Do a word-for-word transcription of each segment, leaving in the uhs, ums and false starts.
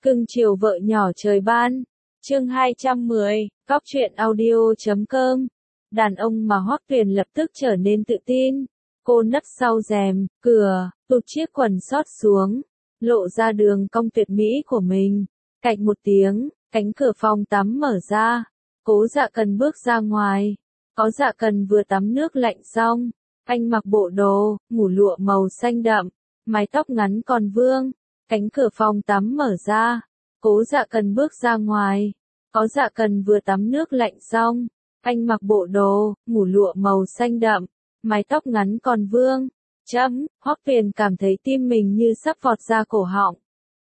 Cưng chiều vợ nhỏ trời ban. Chương hai trăm mười, cóc truyện audio chấm com. Đàn ông mà Hoắc Tuyền lập tức trở nên tự tin. Cô nấp sau rèm, cửa, tụt chiếc quần sót xuống, lộ ra đường cong tuyệt mỹ của mình. Cạch một tiếng, cánh cửa phòng tắm mở ra. Cố Dạ Cần bước ra ngoài. Có Dạ Cần vừa tắm nước lạnh xong. Anh mặc bộ đồ, ngủ lụa màu xanh đậm, mái tóc ngắn còn vương. Cánh cửa phòng tắm mở ra. Cố Dạ Cần bước ra ngoài. Có Dạ Cần vừa tắm nước lạnh xong. Anh mặc bộ đồ, ngủ lụa màu xanh đậm, mái tóc ngắn còn vương. Chấm, Hoắc Tuyền cảm thấy tim mình như sắp vọt ra cổ họng.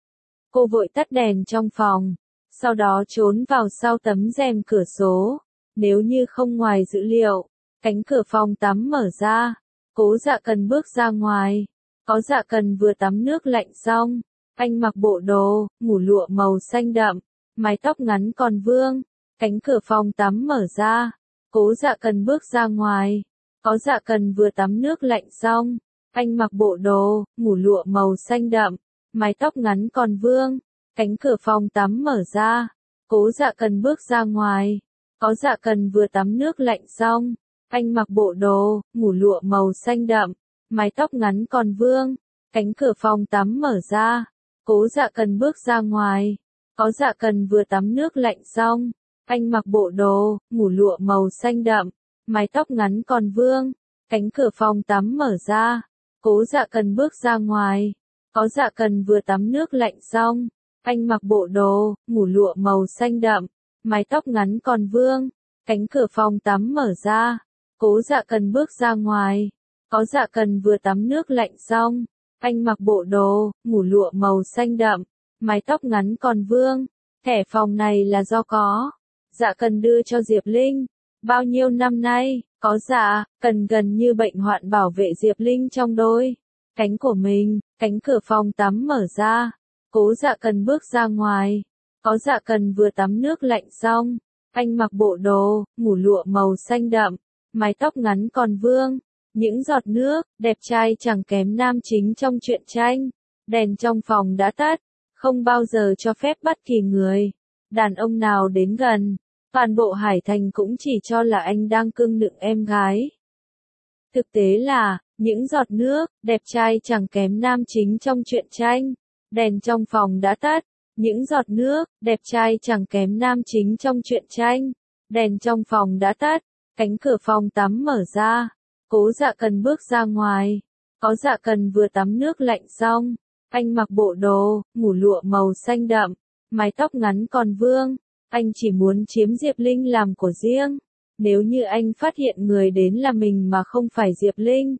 Cô vội tắt đèn trong phòng, sau đó trốn vào sau tấm rèm cửa sổ. Nếu như không ngoài dữ liệu, cánh cửa phòng tắm mở ra. Cố Dạ Cần bước ra ngoài. Có Dạ Cần vừa tắm nước lạnh xong. Anh mặc bộ đồ, ngủ lụa màu xanh đậm, mái tóc ngắn còn vương. Cánh cửa phòng tắm mở ra. Cố Dạ Cần bước ra ngoài. Có Dạ Cần vừa tắm nước lạnh xong. Anh mặc bộ đồ, ngủ lụa màu xanh đậm, mái tóc ngắn còn vương. Cánh cửa phòng tắm mở ra. Cố Dạ Cần bước ra ngoài. Có Dạ Cần vừa tắm nước lạnh xong. Anh mặc bộ đồ, ngủ lụa màu xanh đậm, mái tóc ngắn còn vương. Cánh cửa phòng tắm mở ra. Cố Dạ Cần bước ra ngoài. Có Dạ Cần vừa tắm nước lạnh xong. Anh mặc bộ đồ, ngủ lụa màu xanh đậm, mái tóc ngắn còn vương. Cánh cửa phòng tắm mở ra. Cố Dạ Cần bước ra ngoài. Có Dạ Cần vừa tắm nước lạnh xong. Anh mặc bộ đồ, ngủ lụa màu xanh đậm, mái tóc ngắn còn vương. Cánh cửa phòng tắm mở ra. Cố Dạ Cần bước ra ngoài. Có Dạ Cần vừa tắm nước lạnh xong. Anh mặc bộ đồ, ngủ lụa màu xanh đậm, mái tóc ngắn còn vương. Thẻ phòng này là do có Dạ Cần đưa cho Diệp Linh. Bao nhiêu năm nay, có Dạ Cần gần như bệnh hoạn bảo vệ Diệp Linh trong đôi cánh của mình. Cánh cửa phòng tắm mở ra. Cố Dạ Cần bước ra ngoài. Có Dạ Cần vừa tắm nước lạnh xong. Anh mặc bộ đồ, ngủ lụa màu xanh đậm, mái tóc ngắn còn vương. Những giọt nước, đẹp trai chẳng kém nam chính trong truyện tranh. Đèn trong phòng đã tắt, không bao giờ cho phép bất kỳ người đàn ông nào đến gần. Toàn bộ Hải Thành cũng chỉ cho là anh đang cưng nựng em gái. Thực tế là, những giọt nước, đẹp trai chẳng kém nam chính trong truyện tranh. Đèn trong phòng đã tắt, những giọt nước, đẹp trai chẳng kém nam chính trong truyện tranh. Đèn trong phòng đã tắt, cánh cửa phòng tắm mở ra. Cố Dạ Cần bước ra ngoài. Có Dạ Cần vừa tắm nước lạnh xong. Anh mặc bộ đồ, ngủ lụa màu xanh đậm, mái tóc ngắn còn vương. Anh chỉ muốn chiếm Diệp Linh làm của riêng. Nếu như anh phát hiện người đến là mình mà không phải Diệp Linh,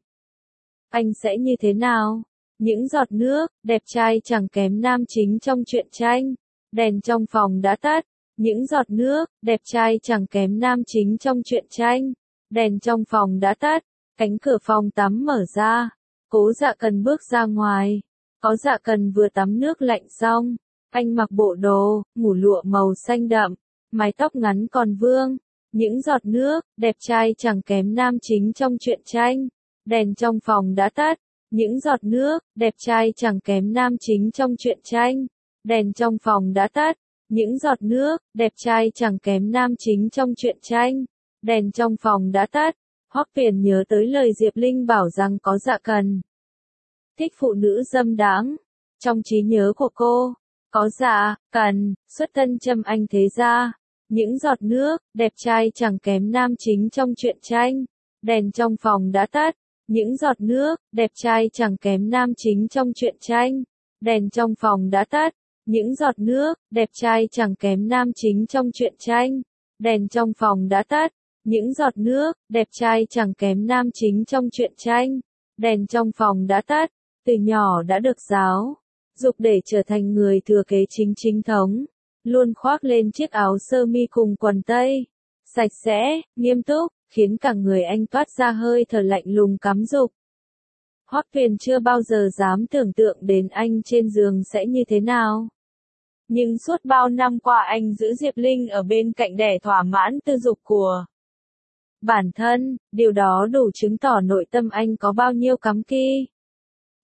anh sẽ như thế nào? Những giọt nước, đẹp trai chẳng kém nam chính trong truyện tranh. Đèn trong phòng đã tắt. Những giọt nước, đẹp trai chẳng kém nam chính trong truyện tranh. Đèn trong phòng đã tắt. Cánh cửa phòng tắm mở ra. Cố Dạ Cần bước ra ngoài. Có Dạ Cần vừa tắm nước lạnh xong. Anh mặc bộ đồ, ngủ lụa màu xanh đậm, mái tóc ngắn còn vương. Những giọt nước, đẹp trai chẳng kém nam chính trong truyện tranh. Đèn trong phòng đã tắt. Những giọt nước, đẹp trai chẳng kém nam chính trong truyện tranh. Đèn trong phòng đã tắt. Những giọt nước, đẹp trai chẳng kém nam chính trong truyện tranh. Đèn trong phòng đã tắt. Hoắc Tuyền nhớ tới lời Diệp Linh bảo rằng có Dạ Cần thích phụ nữ dâm đãng. Trong trí nhớ của cô, có Dạ Cần xuất thân Trâm Anh thế gia. Những giọt nước, đẹp trai chẳng kém nam chính trong truyện tranh. Đèn trong phòng đã tắt. Những giọt nước, đẹp trai chẳng kém nam chính trong truyện tranh. Đèn trong phòng đã tắt. Những giọt nước, đẹp trai chẳng kém nam chính trong truyện tranh. Đèn trong phòng đã tắt. Những giọt nước, đẹp trai chẳng kém nam chính trong truyện tranh. Đèn trong phòng đã tắt. Từ nhỏ đã được giáo dục để trở thành người thừa kế chính chính thống. Luôn khoác lên chiếc áo sơ mi cùng quần tây sạch sẽ, nghiêm túc, khiến cả người anh toát ra hơi thở lạnh lùng cám dục. Hoắc Tuyền chưa bao giờ dám tưởng tượng đến anh trên giường sẽ như thế nào. Nhưng suốt bao năm qua anh giữ Diệp Linh ở bên cạnh để thỏa mãn tư dục của bản thân, điều đó đủ chứng tỏ nội tâm anh có bao nhiêu cắm kỳ.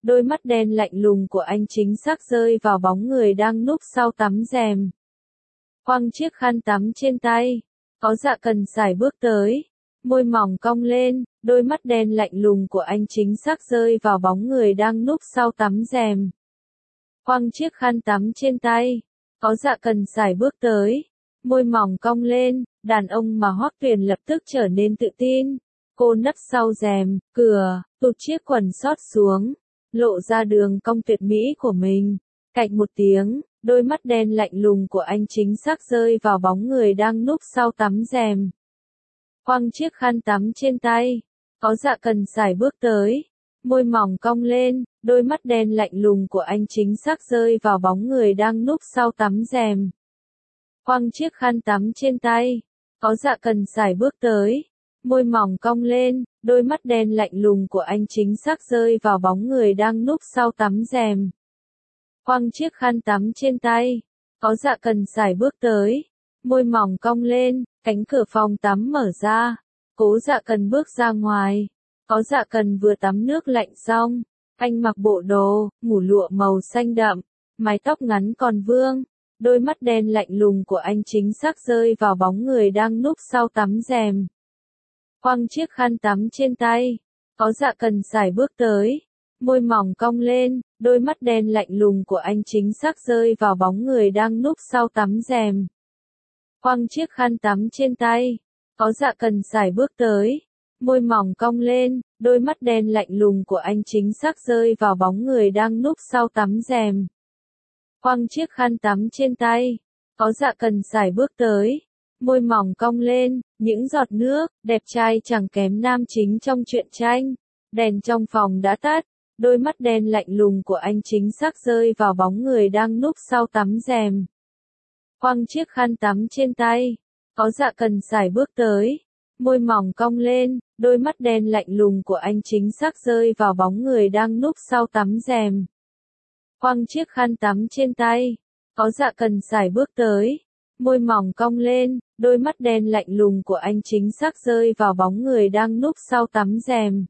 đôi mắt đen lạnh lùng của anh chính xác rơi vào bóng người đang núp sau tấm rèm. Quăng chiếc khăn tắm trên tay, có dạ cần sải bước tới, môi mỏng cong lên, đôi mắt đen lạnh lùng của anh chính xác rơi vào bóng người đang núp sau tấm rèm. Quăng chiếc khăn tắm trên tay, có dạ cần sải bước tới, môi mỏng cong lên, đàn ông mà Hoắc Tuyền lập tức trở nên tự tin. Cô nấp sau rèm, cửa, tụt chiếc quần sót xuống, lộ ra đường cong tuyệt mỹ của mình. Cạch một tiếng, đôi mắt đen lạnh lùng của anh chính xác rơi vào bóng người đang núp sau tấm rèm. Quăng chiếc khăn tắm trên tay, có dạ cần sải bước tới, môi mỏng cong lên, đôi mắt đen lạnh lùng của anh chính xác rơi vào bóng người đang núp sau tấm rèm. Quăng chiếc khăn tắm trên tay, có dạ cần sải bước tới, môi mỏng cong lên, đôi mắt đen lạnh lùng của anh chính xác rơi vào bóng người đang núp sau tấm rèm. Quăng chiếc khăn tắm trên tay, có dạ cần sải bước tới, môi mỏng cong lên, cánh cửa phòng tắm mở ra, Cố Dạ Cần bước ra ngoài. Có Dạ Cần vừa tắm nước lạnh xong, anh mặc bộ đồ ngủ lụa màu xanh đậm, mái tóc ngắn còn vương, đôi mắt đen lạnh lùng của anh chính xác rơi vào bóng người đang núp sau tấm rèm. Quăng chiếc khăn tắm trên tay, Có Dạ Cần sải bước tới, môi mỏng cong lên, đôi mắt đen lạnh lùng của anh chính xác rơi vào bóng người đang núp sau tấm rèm. Quăng chiếc khăn tắm trên tay, Có Dạ Cần sải bước tới, môi mỏng cong lên, đôi mắt đen lạnh lùng của anh chính xác rơi vào bóng người đang núp sau tấm rèm. Quăng chiếc khăn tắm trên tay, Có Dạ Cần sải bước tới, môi mỏng cong lên, những giọt nước, đẹp trai chẳng kém nam chính trong truyện tranh. Đèn trong phòng đã tắt, đôi mắt đen lạnh lùng của anh chính xác rơi vào bóng người đang núp sau tấm rèm. Quăng chiếc khăn tắm trên tay, Có Dạ Cần sải bước tới, môi mỏng cong lên, đôi mắt đen lạnh lùng của anh chính xác rơi vào bóng người đang núp sau tấm rèm. Quăng chiếc khăn tắm trên tay, Có Dạ Cần sải bước tới, môi mỏng cong lên, đôi mắt đen lạnh lùng của anh chính xác rơi vào bóng người đang núp sau tấm rèm.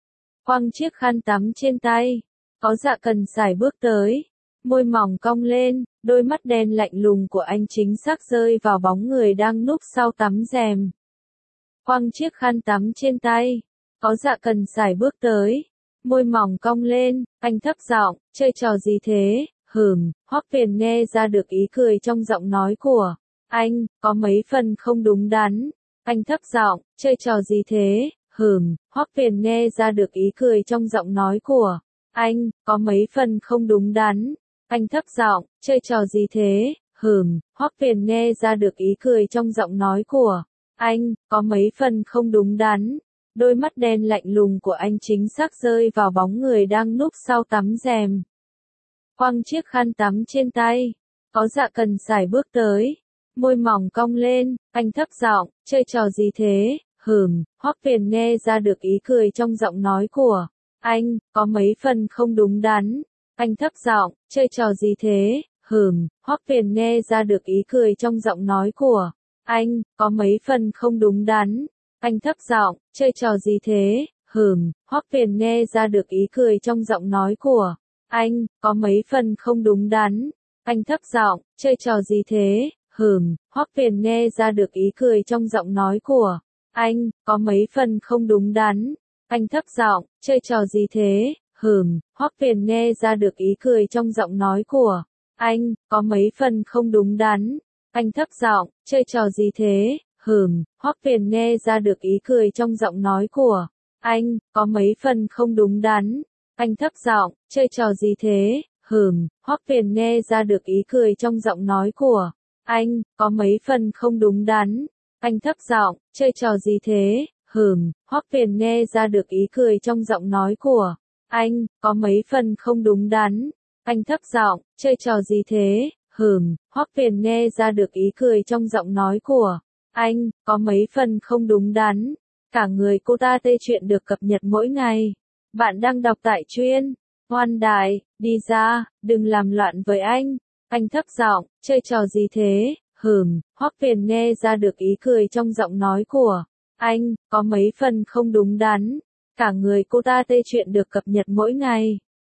Quăng chiếc khăn tắm trên tay, Có Dạ Cần sải bước tới, môi mỏng cong lên, đôi mắt đen lạnh lùng của anh chính xác rơi vào bóng người đang núp sau tấm rèm. Quăng chiếc khăn tắm trên tay, Có Dạ Cần sải bước tới, môi mỏng cong lên, anh thấp giọng, chơi trò gì thế, hừm, Hoắc Tuyền nghe ra được ý cười trong giọng nói của anh, có mấy phần không đúng đắn. Anh thấp giọng, chơi trò gì thế, hừm, Hoắc Tuyền nghe ra được ý cười trong giọng nói của anh, có mấy phần không đúng đắn. Anh thấp giọng, chơi trò gì thế, hừm, Hoắc Tuyền nghe ra được ý cười trong giọng nói của anh, có mấy phần không đúng đắn. Đôi mắt đen lạnh lùng của anh chính xác rơi vào bóng người đang núp sau tấm rèm. Quăng chiếc khăn tắm trên tay, Có Dạ Cần sải bước tới, môi mỏng cong lên, anh thấp giọng, chơi trò gì thế, hừm, Hoắc Tuyền nghe ra được ý cười trong giọng nói của anh, có mấy phần không đúng đắn. Anh thấp giọng, chơi trò gì thế, hừm, Hoắc Tuyền nghe ra được ý cười trong giọng nói của anh, có mấy phần không đúng đắn. Anh thấp giọng, chơi trò gì thế, hừm, Hoắc Tuyền nghe ra được ý cười trong giọng nói của anh, có mấy phần không đúng đắn. Anh thấp giọng, chơi trò gì thế, hừm, Hoắc Tuyền nghe ra được ý cười trong giọng nói của anh, có mấy phần không đúng đắn. Anh thấp giọng, chơi trò gì thế, hừm, Hoắc Tuyền nghe ra được ý cười trong giọng nói của anh, có mấy phần không đúng đắn. Anh thấp giọng, chơi trò gì thế, hừm, Hoắc Tuyền nghe ra được ý cười trong giọng nói của anh, có mấy phần không đúng đắn. Anh thấp giọng, chơi trò gì thế, hừm, Hoắc Tuyền nghe ra được ý cười trong giọng nói của anh, có mấy phần không đúng đắn. Anh thấp giọng, chơi trò gì thế, hừm, Hoắc Tuyền nghe ra được ý cười trong giọng nói của anh, có mấy phần không đúng đắn. Anh thấp giọng, chơi trò gì thế, hừm, Hoắc Tuyền nghe ra được ý cười trong giọng nói của anh, có mấy phần không đúng đắn. Cả người cô ta tê chuyện được cập nhật mỗi ngày. Bạn đang đọc tại chuyên Hoan Đài, đi ra, đừng làm loạn với anh. Anh thấp giọng, chơi trò gì thế, hừm, Hoắc Tuyền nghe ra được ý cười trong giọng nói của anh, có mấy phần không đúng đắn. Cả người cô ta tê chuyện được cập nhật mỗi ngày.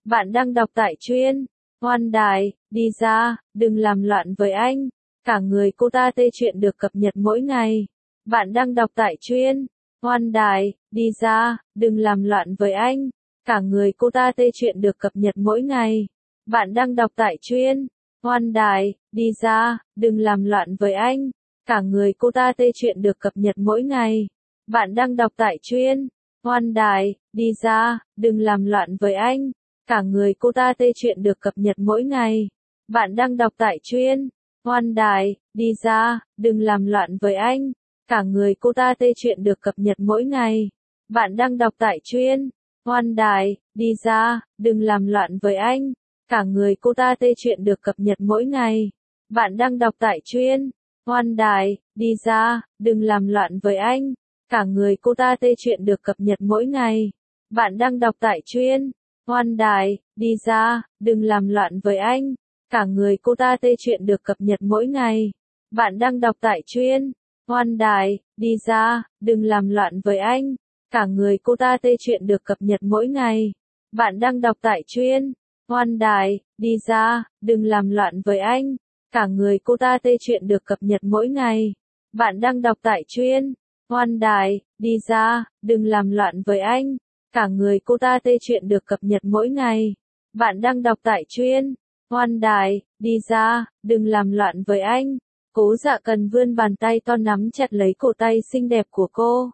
Bạn đang đọc tại truyện Hoan Đài, đi ra, đừng làm loạn với anh. Cả người cô ta tê chuyện được cập nhật mỗi ngày. Bạn đang đọc tại truyện Hoan Đài, đi ra, đừng làm loạn với anh. Cả người cô ta tê chuyện được cập nhật mỗi ngày. Bạn đang đọc tại truyện Hoan Đài, đi ra, đừng làm loạn với anh. Cả người cô ta tê chuyện được cập nhật mỗi ngày. Bạn đang đọc tại truyện Hoan Đài, đi ra, đừng làm loạn với anh. Cả người cô ta tê chuyện được cập nhật mỗi ngày. Bạn đang đọc tại truyện Hoan Đài, đi ra, đừng làm loạn với anh. Cả người cô ta tê chuyện được cập nhật mỗi ngày. Bạn đang đọc tại truyện Hoan Đài, đi ra, đừng làm loạn với anh. Cả người cô ta tê chuyện được cập nhật mỗi ngày. Bạn đang đọc tại truyện Hoan Đài, đi ra, đừng làm loạn với anh. Cả người cô ta tê chuyện được cập nhật mỗi ngày. Bạn đang đọc tại truyện Hoan Đài, đi ra, đừng làm loạn với anh. Cả người cô ta tê chuyện được cập nhật mỗi ngày. Bạn đang đọc tại truyện Hoan Đài, đi ra, đừng làm loạn với anh. Cả người cô ta tê chuyện được cập nhật mỗi ngày. Bạn đang đọc tại truyện Hoan Đài, đi ra, đừng làm loạn với anh. Cả người cô ta tê chuyện được cập nhật mỗi ngày. Bạn đang đọc tại truyện Hoan Đài, đi ra, đừng làm loạn với anh. Cả người cô ta tê chuyện được cập nhật mỗi ngày. Bạn đang đọc tại truyện Hoan Đài, đi ra, đừng làm loạn với anh. Cố Dạ Cần vươn bàn tay to nắm chặt lấy cổ tay xinh đẹp của cô.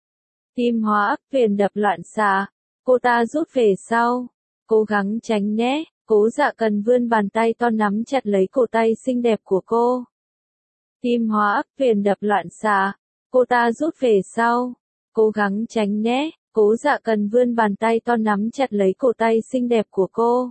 Tim Hóa ấp phiền đập loạn xạ. Cô ta rút về sau. Cố gắng tránh né. Cố Dạ Cần vươn bàn tay to nắm chặt lấy cổ tay xinh đẹp của cô. Tim Hóa ấp phiền đập loạn xạ. Cô ta rút về sau. Cố gắng tránh né. Cố Dạ Cần vươn bàn tay to nắm chặt lấy cổ tay xinh đẹp của cô.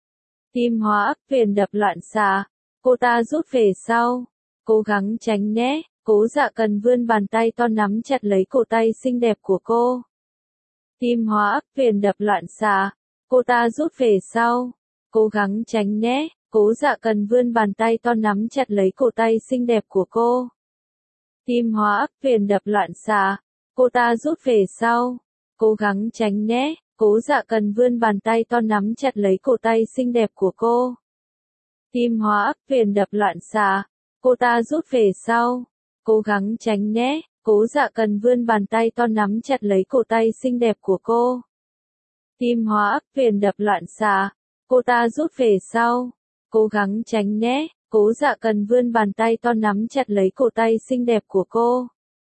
Tim Hóa ấp phiền đập loạn xạ. Cô ta rút về sau. Cố gắng tránh né. Cố Dạ Cần vươn bàn tay to nắm chặt lấy cổ tay xinh đẹp của cô. Tim Hóa ấp phiền đập loạn xạ. Cô ta rút về sau. Cố gắng tránh né. Cố Dạ Cần vươn bàn tay to nắm chặt lấy cổ tay xinh đẹp của cô. Tim Hóa ấp phiền đập loạn xạ. Cô ta rút về sau. Cố gắng tránh né. Cố Dạ Cần vươn bàn tay to nắm chặt lấy cổ tay xinh đẹp của cô. Tim Hóa ấp phiền đập loạn xạ. Cô ta rút về sau. Cố gắng tránh né. Cố Dạ Cần vươn bàn tay to nắm chặt lấy cổ tay xinh đẹp của cô. Tim Hóa ấp phiền đập loạn xạ. Cô ta rút về sau. Cố gắng tránh né. Cố Dạ Cần vươn bàn tay to nắm chặt lấy cổ tay xinh đẹp của cô.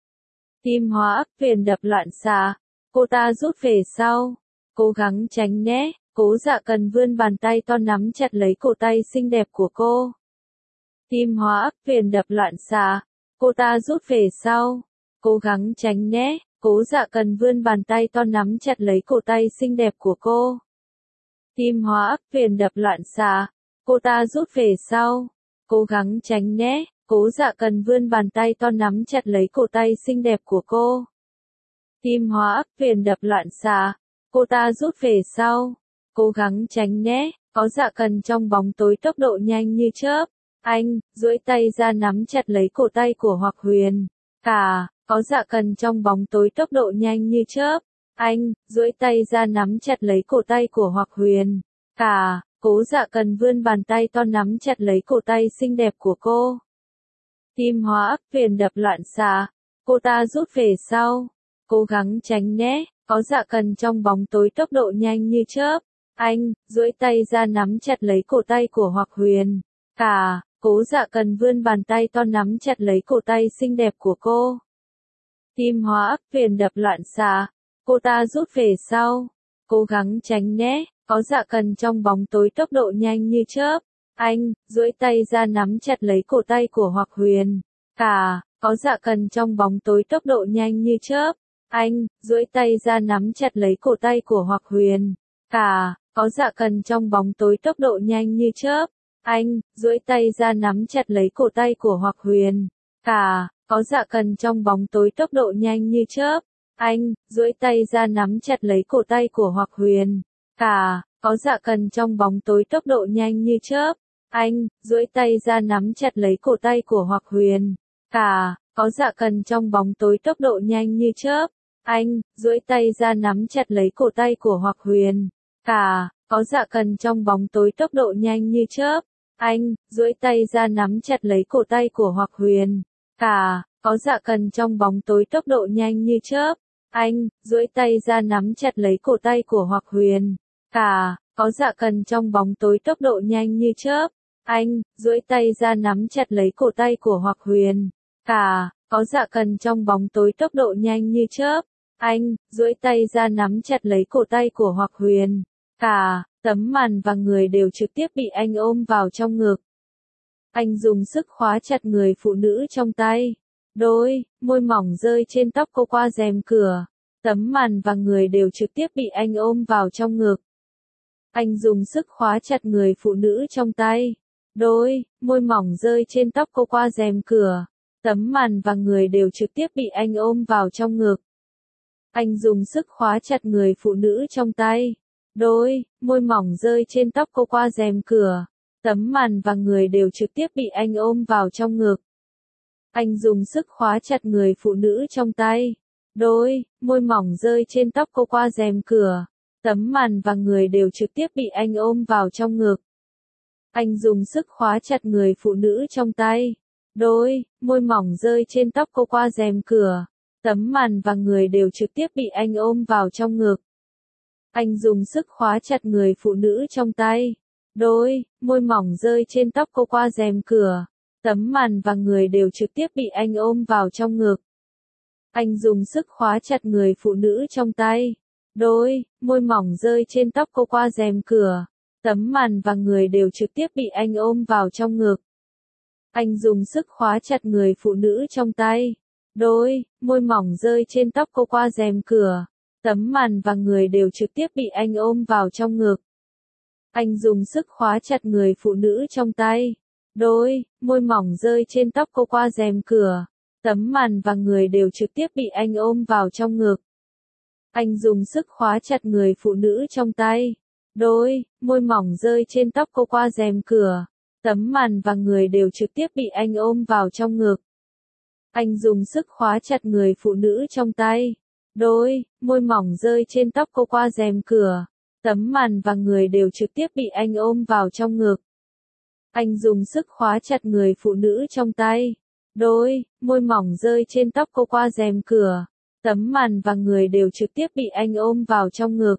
Tim Hóa ấp phiền đập loạn xạ. Cô ta rút về sau. Cố gắng tránh né. Cố Dạ Cần vươn bàn tay to nắm chặt lấy cổ tay xinh đẹp của cô. Tim Hóa ấp phiền đập loạn xạ. Cô ta rút về sau. Cố gắng tránh né. Cố Dạ Cần vươn bàn tay to nắm chặt lấy cổ tay xinh đẹp của cô. Tim Hóa ấp phiền đập loạn xạ. Cô ta rút về sau. Cố gắng tránh né. Cố Dạ Cần vươn bàn tay to nắm chặt lấy cổ tay xinh đẹp của cô. Tim Hóa ấp phiền đập loạn xạ. Cô ta rút về sau. Cố gắng tránh né. Có Dạ Cần trong bóng tối tốc độ nhanh như chớp. Anh, duỗi tay ra nắm chặt lấy cổ tay của Hoặc Huyền. Cả, có Dạ Cần trong bóng tối tốc độ nhanh như chớp. Anh, duỗi tay ra nắm chặt lấy cổ tay của Hoặc Huyền. Cả, Cố Dạ Cần vươn bàn tay to nắm chặt lấy cổ tay xinh đẹp của cô. Tim Hóa ấp phiền đập loạn xạ. Cô ta rút về sau. Cố gắng tránh né. Có Dạ Cần trong bóng tối tốc độ nhanh như chớp. Anh, duỗi tay ra nắm chặt lấy cổ tay của Hoặc Huyền. Cả, Cố Dạ Cần vươn bàn tay to nắm chặt lấy cổ tay xinh đẹp của cô. Tim Hóa ấp phiền đập loạn xạ. Cô ta rút về sau. Cố gắng tránh né. Có Dạ Cần trong bóng tối tốc độ nhanh như chớp. Anh, duỗi tay ra nắm chặt lấy cổ tay của Hoặc Huyền. Cả, có Dạ Cần trong bóng tối tốc độ nhanh như chớp. Anh, duỗi tay ra nắm chặt lấy cổ tay của Hoặc Huyền. Cả, có Dạ Cần trong bóng tối tốc độ nhanh như chớp. Anh, duỗi tay ra nắm chặt lấy cổ tay của Hoặc Huyền. Cả, có Dạ Cần trong bóng tối tốc độ nhanh như chớp. Anh, duỗi tay ra nắm chặt lấy cổ tay của Hoặc Huyền. Cả, có Dạ Cần trong bóng tối tốc độ nhanh như chớp. Anh, duỗi tay ra nắm chặt lấy cổ tay của Hoặc Huyền. Cả, có Dạ Cần trong bóng tối tốc độ nhanh như chớp. Anh, duỗi tay ra nắm chặt lấy cổ tay của Hoặc Huyền. Cả, có Dạ Cần trong bóng tối tốc độ nhanh như chớp. Anh, duỗi tay ra nắm chặt lấy cổ tay của Hoặc Huyền. Cả, có Dạ Cần trong bóng tối tốc độ nhanh như chớp. Anh, duỗi tay ra nắm chặt lấy cổ tay của Hoặc Huyền. Cả, có Dạ Cần trong bóng tối tốc độ nhanh như chớp. Anh, duỗi tay ra nắm chặt lấy cổ tay của Hoặc Huyền. Cả, có Dạ Cần trong bóng tối tốc độ nhanh như chớp. Anh, duỗi tay ra nắm chặt lấy cổ tay của Hoặc Huyền. Cả, tấm màn và người đều trực tiếp bị anh ôm vào trong ngực. Anh dùng sức khóa chặt người phụ nữ trong tay. Đôi môi mỏng rơi trên tóc cô qua rèm cửa. Tấm màn và người đều trực tiếp bị anh ôm vào trong ngực. Anh dùng sức khóa chặt người phụ nữ trong tay. Đôi môi mỏng rơi trên tóc cô qua rèm cửa. Tấm màn và người đều trực tiếp bị anh ôm vào trong ngực. Anh dùng sức khóa chặt người phụ nữ trong tay. Đôi môi mỏng rơi trên tóc cô qua rèm cửa. Tấm màn và người đều trực tiếp bị anh ôm vào trong ngực. Anh dùng sức khóa chặt người phụ nữ trong tay. Đôi môi mỏng rơi trên tóc cô qua rèm cửa. Tấm màn và người đều trực tiếp bị anh ôm vào trong ngực. Anh dùng sức khóa chặt người phụ nữ trong tay. Đôi môi mỏng rơi trên tóc cô qua rèm cửa. Tấm màn và người đều trực tiếp bị anh ôm vào trong ngực. Anh dùng sức khóa chặt người phụ nữ trong tay. Đôi môi mỏng rơi trên tóc cô qua rèm cửa. Tấm màn và người đều trực tiếp bị anh ôm vào trong ngực. Anh dùng sức khóa chặt người phụ nữ trong tay. Đôi môi mỏng rơi trên tóc cô qua rèm cửa. Tấm màn và người đều trực tiếp bị anh ôm vào trong ngực. Anh dùng sức khóa chặt người phụ nữ trong tay. Đôi môi mỏng rơi trên tóc cô qua rèm cửa. Tấm màn và người đều trực tiếp bị anh ôm vào trong ngực. Anh dùng sức khóa chặt người phụ nữ trong tay. Đôi môi mỏng rơi trên tóc cô qua rèm cửa. Tấm màn và người đều trực tiếp bị anh ôm vào trong ngực. Anh dùng sức khóa chặt người phụ nữ trong tay. Đôi môi mỏng rơi trên tóc cô qua rèm cửa. Tấm màn và người đều trực tiếp bị anh ôm vào trong ngực. Anh dùng sức khóa chặt người phụ nữ trong tay. Đôi môi mỏng rơi trên tóc cô qua rèm cửa. Tấm màn và người đều trực tiếp bị anh ôm vào trong ngực. Anh dùng sức khóa chặt người phụ nữ trong tay. Đôi môi mỏng rơi trên tóc cô qua rèm cửa. Tấm màn và người đều trực tiếp bị anh ôm vào trong ngực.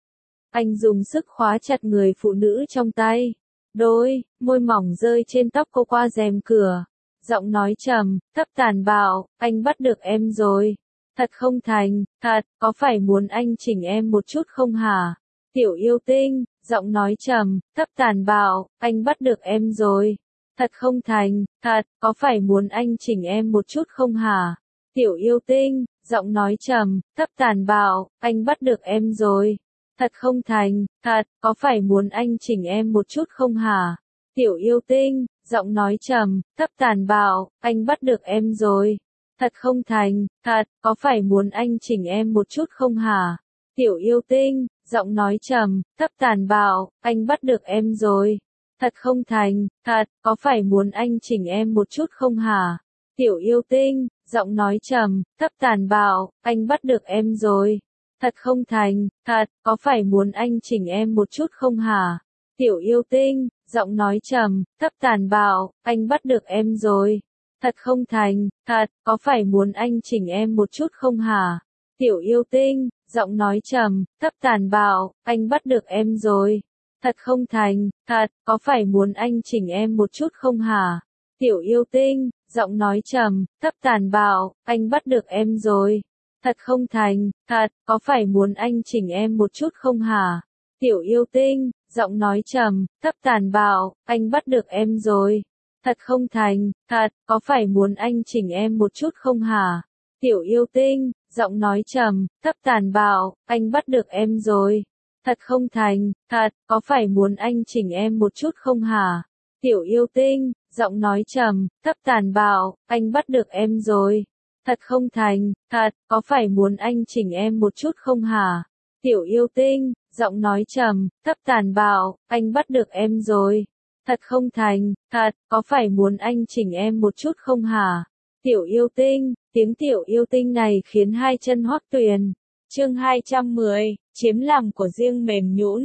Anh dùng sức khóa chặt người phụ nữ trong tay. Đôi môi mỏng rơi trên tóc cô qua rèm cửa. Giọng nói trầm, thấp tàn bạo, anh bắt được em rồi. Thật không Thành, thật, có phải muốn anh chỉnh em một chút không hả? Tiểu yêu tinh, giọng nói trầm, thấp tàn bạo, anh bắt được em rồi. Thật không Thành, thật, có phải muốn anh chỉnh em một chút không hả? Tiểu yêu tinh, giọng nói trầm, thấp tàn bạo, anh bắt được em rồi. Thật không Thành, thật, có phải muốn anh chỉnh em một chút không hả? Tiểu yêu tinh, giọng nói trầm, thấp tàn bạo, anh bắt được em rồi. Thật không Thành, thật, có phải muốn anh chỉnh em một chút không hả? Tiểu yêu tinh, giọng nói trầm, thấp tàn bạo, anh bắt được em rồi. Thật không Thành, thật, có phải muốn anh chỉnh em một chút không hả? Tiểu yêu tinh, giọng nói trầm, thấp tàn bạo, anh bắt được em rồi. Thật không Thành, thật, có phải muốn anh chỉnh em một chút không hả? Tiểu yêu tinh, giọng nói trầm, thấp tàn bạo, anh bắt được em rồi. Thật không Thành, thật, có phải muốn anh chỉnh em một chút không hả? Tiểu yêu tinh, giọng nói trầm, thấp tàn bạo, anh bắt được em rồi. Thật không Thành, thật, có phải muốn anh chỉnh em một chút không hả? Tiểu yêu tinh, giọng nói trầm, thấp tàn bạo, anh bắt được em rồi. Thật không Thành, thật, có phải muốn anh chỉnh em một chút không hả? Tiểu yêu tinh, giọng nói trầm, thấp tàn bạo, anh bắt được em rồi. Thật không Thành, thật, có phải muốn anh chỉnh em một chút không hả? Tiểu yêu tinh, giọng nói trầm, thấp tàn bạo, anh bắt được em rồi. Thật không Thành, thật, có phải muốn anh chỉnh em một chút không hả? Tiểu yêu tinh, giọng nói trầm, thấp tàn bạo, anh bắt được em rồi. Thật không Thành, thật, có phải muốn anh chỉnh em một chút không hả? Tiểu yêu tinh, giọng nói trầm, thấp tàn bạo, anh bắt được em rồi. Thật không Thành, thật, có phải muốn anh chỉnh em một chút không hả? Tiểu yêu tinh, tiếng tiểu yêu tinh này khiến hai chân Hoắc Tuyền. Chương hai trăm mười, chiếm lòng của riêng mềm nhũn.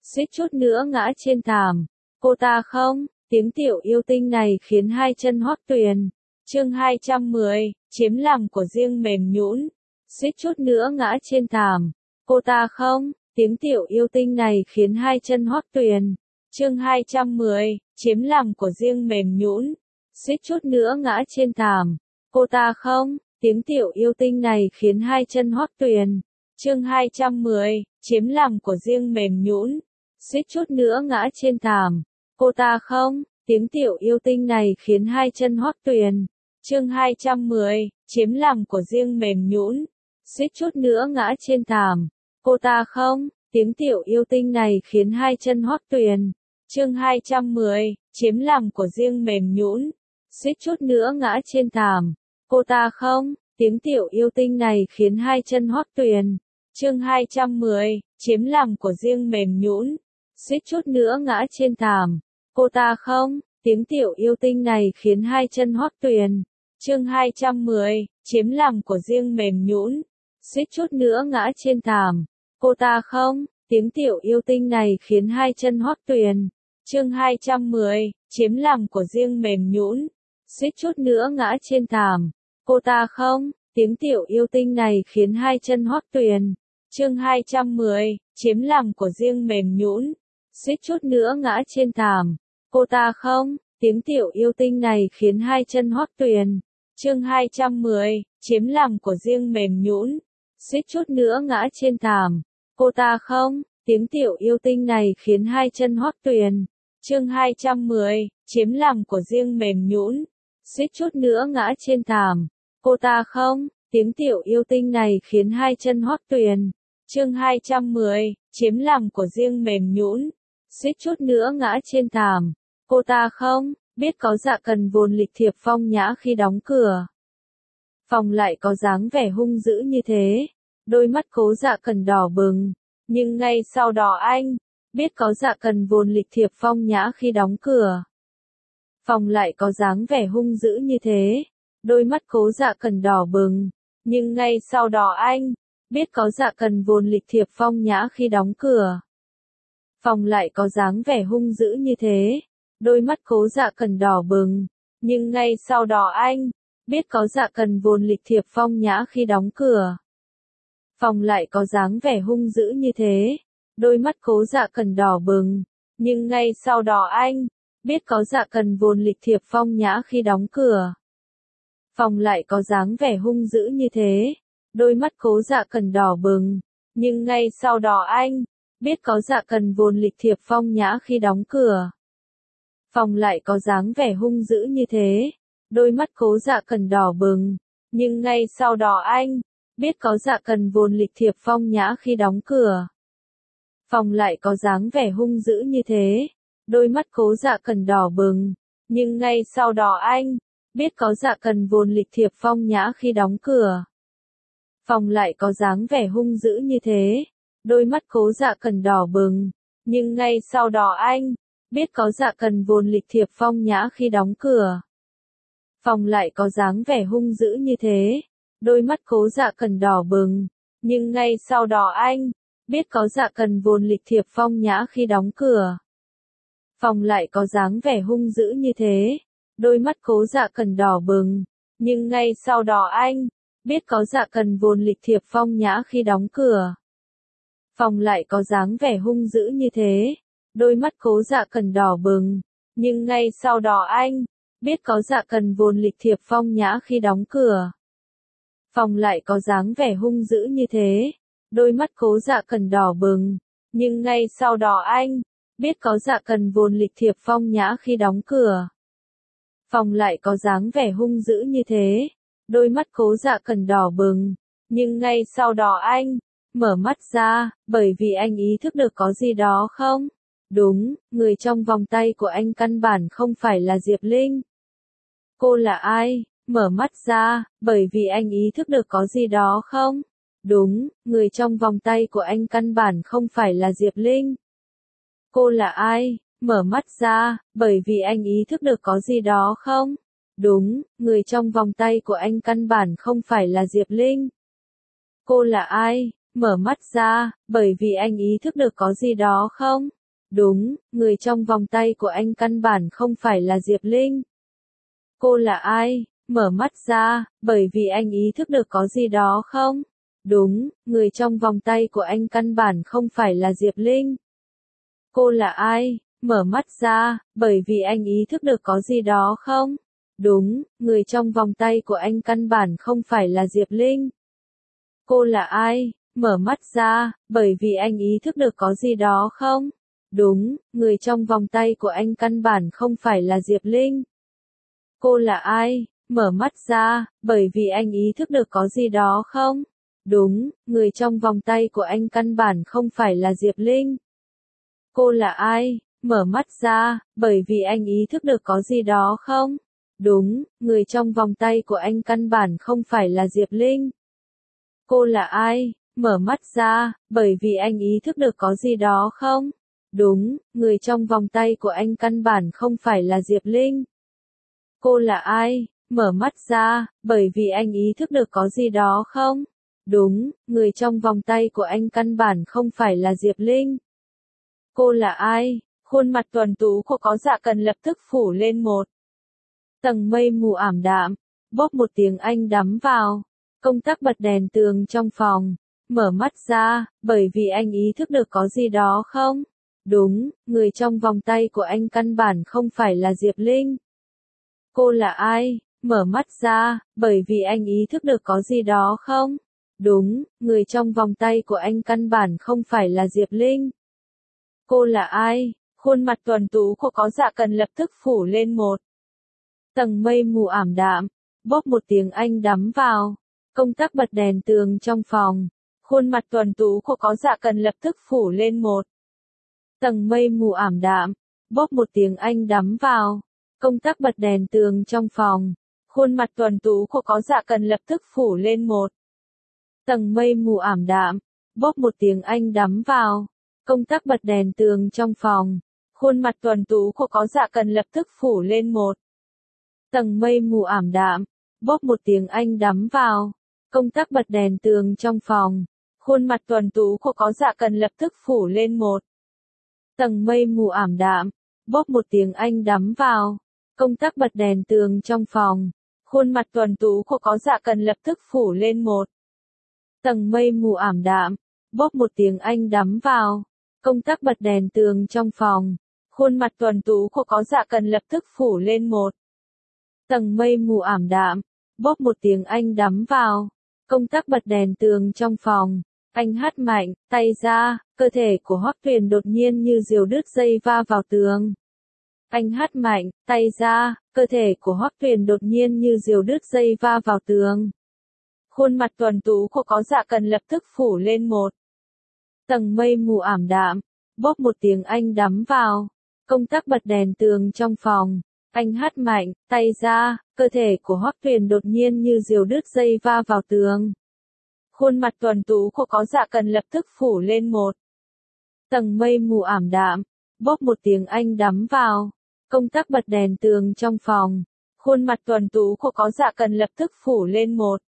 suýt chút nữa ngã trên thảm. Cô ta không, tiếng tiểu yêu tinh này khiến hai chân Hoắc Tuyền. Chương hai trăm mười, chiếm làm của riêng mềm nhũn, suýt chút nữa ngã trên thảm. Cô ta không, tiếng tiểu yêu tinh này khiến hai chân Hoắc Tuyền. Chương hai trăm mười, chiếm làm của riêng mềm nhũn, suýt chút nữa ngã trên thảm. Cô ta không, tiếng tiểu yêu tinh này khiến hai chân Hoắc Tuyền. Chương hai trăm mười, chiếm làm của riêng mềm nhũn, suýt chút nữa ngã trên thảm. Cô ta không, tiếng tiểu yêu tinh này khiến hai chân Hoắc Tuyền. Chương hai trăm mười, chiếm làm của riêng mềm nhũn, suýt chút nữa ngã trên thảm. Cô ta không, tiếng tiểu yêu tinh này khiến hai chân Hoắc Tuyền. Chương hai trăm mười, chiếm làm của riêng mềm nhũn, suýt chút nữa ngã trên thảm. Cô ta không, tiếng tiểu yêu tinh này khiến hai chân Hoắc Tuyền. Chương hai trăm mười, chiếm làm của riêng mềm nhũn, suýt chút nữa ngã trên thảm. Cô ta không, tiếng tiểu yêu tinh này khiến hai chân Hoắc Tuyền. Chương hai trăm mười, chiếm làm của riêng mềm nhũn, suýt chút nữa ngã trên thảm. Cô ta không, tiếng tiểu yêu tinh này khiến hai chân Hoắc Tuyền. Chương hai trăm mười, chiếm làm của riêng mềm nhũn, suýt chút nữa ngã trên thảm. Cô ta không, tiếng tiểu yêu tinh này khiến hai chân Hoắc Tuyền. Chương hai trăm mười, chiếm làm của riêng mềm nhũn, suýt chút nữa ngã trên thảm. Cô ta không, tiếng tiểu yêu tinh này khiến hai chân Hoắc Tuyền. Chương hai trăm mười, chiếm làm của riêng mềm nhũn, suýt chút nữa ngã trên thảm. Cô ta không, tiếng tiểu yêu tinh này khiến hai chân Hoắc Tuyền. Chương hai trăm mười, chiếm làm của riêng mềm nhũn, suýt chút nữa ngã trên thảm. Cô ta không, tiếng tiểu yêu tinh này khiến hai chân Hoắc Tuyền. Chương hai trăm mười, chiếm làm của riêng mềm nhũn, suýt chút nữa ngã trên thảm. Cô ta không, biết có Dạ Cần vốn lịch thiệp phong nhã khi đóng cửa phòng lại có dáng vẻ hung dữ như thế. Đôi mắt Cố Dạ Cần đỏ bừng, nhưng ngay sau đó anh biết có Dạ Cần vốn lịch thiệp phong nhã khi đóng cửa phòng lại có dáng vẻ hung dữ như thế. Đôi mắt Cố Dạ Cần đỏ bừng, nhưng ngay sau đó anh biết có Dạ Cần vốn lịch thiệp phong nhã khi đóng cửa phòng lại có dáng vẻ hung dữ như thế. Đôi mắt Cố Dạ Cần đỏ bừng, nhưng ngay sau đó anh biết có Dạ Cần vốn lịch thiệp phong nhã khi đóng cửa phòng lại có dáng vẻ hung dữ như thế. Đôi mắt Cố Dạ Cần đỏ bừng, nhưng ngay sau đó anh biết có Dạ Cần vốn lịch thiệp phong nhã khi đóng cửa phòng lại có dáng vẻ hung dữ như thế. Đôi mắt Cố Dạ Cần đỏ bừng, nhưng ngay sau đó anh biết có Dạ Cần vốn lịch thiệp phong nhã khi đóng cửa phòng lại có dáng vẻ hung dữ như thế. Đôi mắt Cố Dạ Cần đỏ bừng, nhưng ngay sau đó anh biết có Dạ Cần vốn lịch thiệp phong nhã khi đóng cửa phòng lại có dáng vẻ hung dữ như thế. Đôi mắt Cố Dạ Cần đỏ bừng, nhưng ngay sau đó anh biết có Dạ Cần vốn lịch thiệp phong nhã khi đóng cửa phòng lại có dáng vẻ hung dữ như thế. Đôi mắt Cố Dạ Cần đỏ bừng, nhưng ngay sau đó anh biết có Dạ Cần vốn lịch thiệp phong nhã khi đóng cửa phòng lại có dáng vẻ hung dữ như thế. Đôi mắt Cố Dạ Cần đỏ bừng, nhưng ngay sau đó anh biết có Dạ Cần vốn lịch thiệp phong nhã khi đóng cửa phòng lại có dáng vẻ hung dữ như thế. Đôi mắt Cố Dạ Cần đỏ bừng, nhưng ngay sau đó anh biết có Dạ Cần vốn lịch thiệp phong nhã khi đóng cửa phòng lại có dáng vẻ hung dữ như thế. Đôi mắt Cố Dạ Cần đỏ bừng, nhưng ngay sau đó anh biết có Dạ Cần vốn lịch thiệp phong nhã khi đóng cửa phòng lại có dáng vẻ hung dữ như thế. Đôi mắt Cố Dạ Cần đỏ bừng, nhưng ngay sau đó anh biết có Dạ Cần vốn lịch thiệp phong nhã khi đóng cửa phòng lại có dáng vẻ hung dữ như thế. Đôi mắt Cố Dạ Cần đỏ bừng, nhưng ngay sau đó anh mở mắt ra, bởi vì anh ý thức được có gì đó không đúng. Người trong vòng tay của anh căn bản không phải là Diệp Linh. Cô là ai? Mở mắt ra, bởi vì anh ý thức được có gì đó không đúng. Người trong vòng tay của anh căn bản không phải là Diệp Linh. Cô là ai? Mở mắt ra, bởi vì anh ý thức được có gì đó không đúng. Người trong vòng tay của anh căn bản không phải là Diệp Linh. Cô là ai? mở mắt ra, bởi vì anh ý thức được có gì đó không? Đúng, người trong vòng tay của anh căn bản không phải là Diệp Linh. Cô là ai? Mở mắt ra, bởi vì anh ý thức được có gì đó không? Đúng, người trong vòng tay của anh căn bản không phải là Diệp Linh. Cô là ai? Mở mắt ra, bởi vì anh ý thức được có gì đó không? Đúng, người trong vòng tay của anh căn bản không phải là Diệp Linh. Cô là ai? Mở mắt ra, bởi vì anh ý thức được có gì đó không? Đúng, người trong vòng tay của anh căn bản không phải là Diệp Linh. Cô là ai? Mở mắt ra, bởi vì anh ý thức được có gì đó không? Đúng, người trong vòng tay của anh căn bản không phải là Diệp Linh. Cô là ai? Mở mắt ra, bởi vì anh ý thức được có gì đó không? Đúng, người trong vòng tay của anh căn bản không phải là Diệp Linh. Cô là ai? Mở mắt ra, bởi vì anh ý thức được có gì đó không? Đúng, người trong vòng tay của anh căn bản không phải là Diệp Linh. Cô là ai? Mở mắt ra, bởi vì anh ý thức được có gì đó không? Đúng, người trong vòng tay của anh căn bản không phải là Diệp Linh. Cô là ai? Khuôn mặt tuấn tú của Có Dạ Cần lập tức phủ lên một tầng mây mù ảm đạm. Bóp một tiếng anh đắm vào. Công tắc bật đèn tường trong phòng. Mở mắt ra, bởi vì anh ý thức được có gì đó không? Đúng, người trong vòng tay của anh căn bản không phải là Diệp Linh. Cô là ai? Mở mắt ra, bởi vì anh ý thức được có gì đó không? Đúng, người trong vòng tay của anh căn bản không phải là Diệp Linh. Cô là ai? Khuôn mặt tuấn tú của Có Dạ Cần lập tức phủ lên một tầng mây mù ảm đạm. Bóp một tiếng anh đắm vào. Công tắc bật đèn tường trong phòng. Khuôn mặt tuấn tú của Có Dạ Cần lập tức phủ lên một tầng mây mù ảm đạm. Bóp một tiếng anh đắm vào. Công tắc bật đèn tường trong phòng. Khuôn mặt tuấn tú của Có Dạ Cần lập tức phủ lên một tầng mây mù ảm đạm. Bóp một tiếng anh đắm vào. Công tắc bật đèn tường trong phòng. Khuôn mặt tuấn tú của Có Dạ Cần lập tức phủ lên một tầng mây mù ảm đạm. Bóp một tiếng anh đắm vào. Công tắc bật đèn tường trong phòng. Khuôn mặt tuấn tú của Có Dạ Cần lập tức phủ lên một tầng mây mù ảm đạm. Bóp một tiếng anh đắm vào. Công tắc bật đèn tường trong phòng. Khuôn mặt tuấn tú của Có Dạ Cần lập tức phủ lên một tầng mây mù ảm đạm. Bóp một tiếng anh đắm vào. Công tắc bật đèn tường trong phòng. Khuôn mặt tuấn tú của Có Dạ Cần lập tức phủ lên một tầng mây mù ảm đạm. Bóp một tiếng anh đắm vào. Công tắc bật đèn tường trong phòng. Anh hắt mạnh, tay ra, cơ thể của Hoắc Tuyền đột nhiên như diều đứt dây va vào tường. Anh hắt mạnh, tay ra, cơ thể của Hoắc Tuyền đột nhiên như diều đứt dây va vào tường. Khuôn mặt tuấn tú của Có Dạ Cần lập tức phủ lên một tầng mây mù ảm đạm. Bóp một tiếng anh đắm vào. Công tắc bật đèn tường trong phòng. Anh hắt mạnh, tay ra, cơ thể của Hoắc Tuyền đột nhiên như diều đứt dây va vào tường. Khuôn mặt tuấn tú của Có Dạ Cần lập tức phủ lên một tầng mây mù ảm đạm. Bóp một tiếng anh đắm vào. Công tắc bật đèn tường trong phòng. Khuôn mặt tuấn tú của Có Dạ Cần lập tức phủ lên một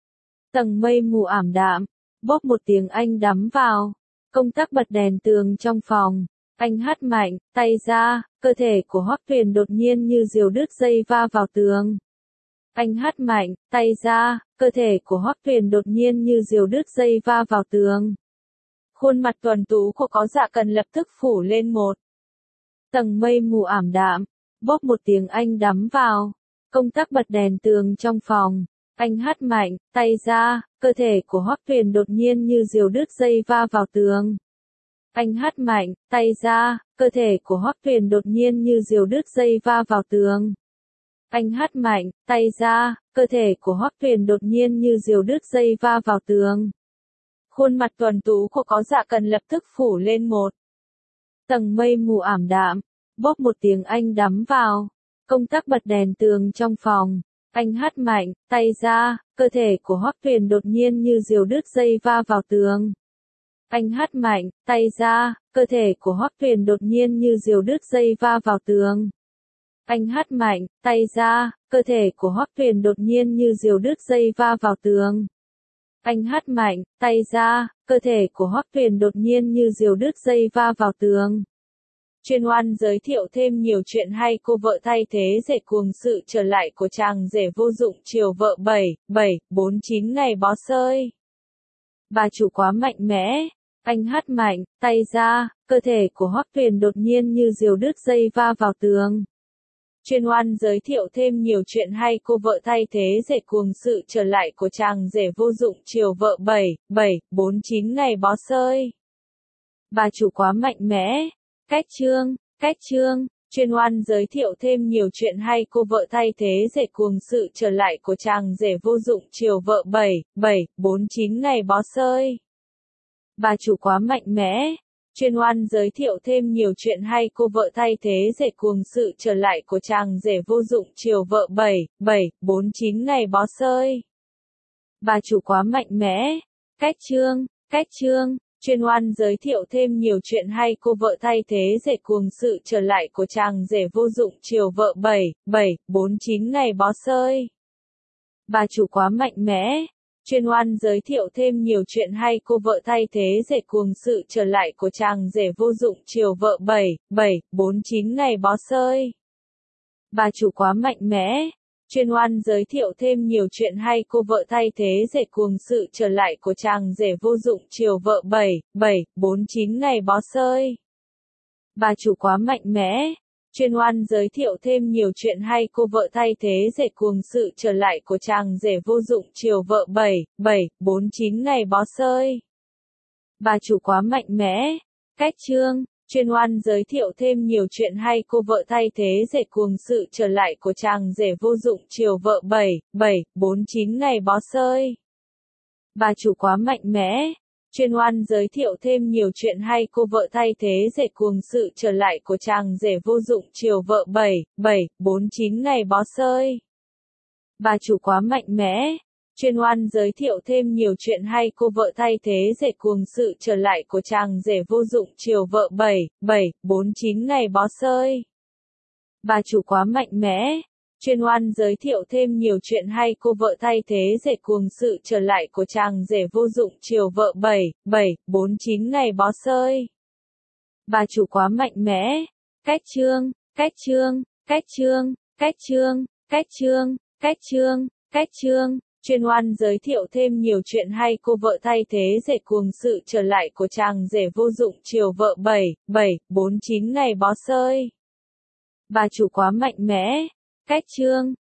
tầng mây mù ảm đạm. Bóp một tiếng anh đắm vào. Công tắc bật đèn tường trong phòng. Anh hắt mạnh, tay ra, cơ thể của Hoắc Tuyền đột nhiên như diều đứt dây va vào tường. Anh hắt mạnh, tay ra, cơ thể của Hoắc Tuyền đột nhiên như diều đứt dây va vào tường. Khuôn mặt tuấn tú của Có Dạ Cần lập tức phủ lên một tầng mây mù ảm đạm. Bóp một tiếng anh đắm vào. Công tắc bật đèn tường trong phòng. Anh hắt mạnh, tay ra, cơ thể của Hoắc Tuyền đột nhiên như diều đứt dây va vào tường. Anh hắt mạnh, tay ra, cơ thể của Hoắc Tuyền đột nhiên như diều đứt dây va vào tường. Anh hắt mạnh, tay ra, cơ thể của Hoắc Tuyền đột nhiên như diều đứt dây va vào tường. Khuôn mặt tuấn tú của Có Dạ Cần lập tức phủ lên một tầng mây mù ảm đạm. Bóp một tiếng anh đắm vào. Công tắc bật đèn tường trong phòng. Anh hắt mạnh, tay ra, cơ thể của Hoắc Tuyền đột nhiên như diều đứt dây va vào tường. Anh hắt mạnh, tay ra, cơ thể của Hoắc Tuyền đột nhiên như diều đứt dây va vào tường. Anh hắt mạnh, tay ra, cơ thể của Hoắc Tuyền đột nhiên như diều đứt dây va vào tường. Anh hất mạnh tay ra, cơ thể của Hoắc Tuyền đột nhiên như diều đứt dây va vào tường. Chuyên Oan giới thiệu thêm nhiều chuyện hay cô vợ thay thế rể cuồng sự trở lại của chàng rể vô dụng chiều vợ bảy, bảy, bốn chín ngày bó sơi. Bà chủ quá mạnh mẽ. Anh hất mạnh tay ra, cơ thể của Hoắc Tuyền đột nhiên như diều đứt dây va vào tường. Chuyên Oan giới thiệu thêm nhiều chuyện hay cô vợ thay thế rể cuồng sự trở lại của chàng rể vô dụng chiều vợ bảy, bảy, bốn chín ngày bó sơi. Bà chủ quá mạnh mẽ. Cách chương, cách chương, Chuyên Oan giới thiệu thêm nhiều chuyện hay cô vợ thay thế rể cuồng sự trở lại của chàng rể vô dụng chiều vợ bảy, bảy, bốn chín ngày bó sơi. Bà chủ quá mạnh mẽ. Chuyên Oan giới thiệu thêm nhiều chuyện hay cô vợ thay thế rể cuồng sự trở lại của chàng rể vô dụng chiều vợ bảy, bảy, bốn chín ngày bó sơi. Bà chủ quá mạnh mẽ. Cách chương, cách chương, Chuyên Oan giới thiệu thêm nhiều chuyện hay cô vợ thay thế rể cuồng sự trở lại của chàng rể vô dụng chiều vợ bảy, bảy, bốn chín ngày bó sơi. Bà chủ quá mạnh mẽ. Chuyên Oan giới thiệu thêm nhiều chuyện hay cô vợ thay thế rể cuồng sự trở lại của chàng rể vô dụng chiều vợ bảy, bảy, bốn chín ngày bó sơi. Bà chủ quá mạnh mẽ. Chuyên Oan giới thiệu thêm nhiều chuyện hay cô vợ thay thế rể cuồng sự trở lại của chàng rể vô dụng chiều vợ bảy, bảy, bốn chín ngày bó sơi. Bà chủ quá mạnh mẽ. Chuyên Oan giới thiệu thêm nhiều chuyện hay cô vợ thay thế rể cuồng sự trở lại của chàng rể vô dụng chiều vợ bảy, bảy, bốn chín ngày bó sơi. Bà chủ quá mạnh mẽ. Cách chương, Chuyên Oan giới thiệu thêm nhiều chuyện hay cô vợ thay thế rể cuồng sự trở lại của chàng rể vô dụng chiều vợ bảy, bảy, bốn chín ngày bó sơi. Bà chủ quá mạnh mẽ. Chuyên Oan giới thiệu thêm nhiều chuyện hay cô vợ thay thế rể cuồng sự trở lại của chàng rể vô dụng chiều vợ bảy, bảy, bốn chín ngày bó sơi. Bà chủ quá mạnh mẽ. Chuyên Oan giới thiệu thêm nhiều chuyện hay cô vợ thay thế rể cuồng sự trở lại của chàng rể vô dụng chiều vợ bảy, bảy, bốn chín ngày bó sơi. Bà chủ quá mạnh mẽ. Chuyên Oan giới thiệu thêm nhiều chuyện hay cô vợ thay thế rể cuồng sự trở lại của chàng rể vô dụng chiều vợ bảy, bảy, bốn chín ngày bó sơi. Bà chủ quá mạnh mẽ. Cách chương, cách chương, cách chương, cách chương, cách chương, cách chương, cách chương, Chuyên Oan giới thiệu thêm nhiều chuyện hay cô vợ thay thế rể cuồng sự trở lại của chàng rể vô dụng chiều vợ bảy, bảy, bốn chín ngày bó sơi. Bà chủ quá mạnh mẽ. Cách chương,